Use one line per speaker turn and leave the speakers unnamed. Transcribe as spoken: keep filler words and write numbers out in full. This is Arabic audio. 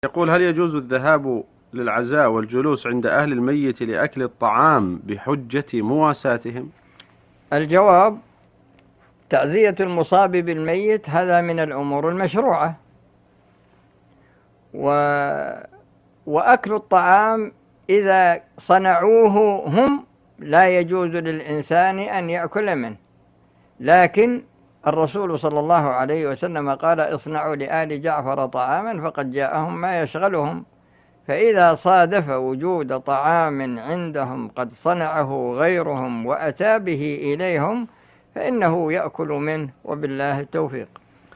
يقول: هل يجوز الذهاب للعزاء والجلوس عند أهل الميت لأكل الطعام بحجة مواساتهم؟
الجواب: تعزية المصاب بالميت هذا من الأمور المشروعة، و... وأكل الطعام إذا صنعوه هم لا يجوز للإنسان أن يأكل منه، لكن الرسول صلى الله عليه وسلم قال: اصنعوا لآل جعفر طعاما فقد جاءهم ما يشغلهم. فإذا صادف وجود طعام عندهم قد صنعه غيرهم وأتى به إليهم فإنه يأكل منه، وبالله التوفيق.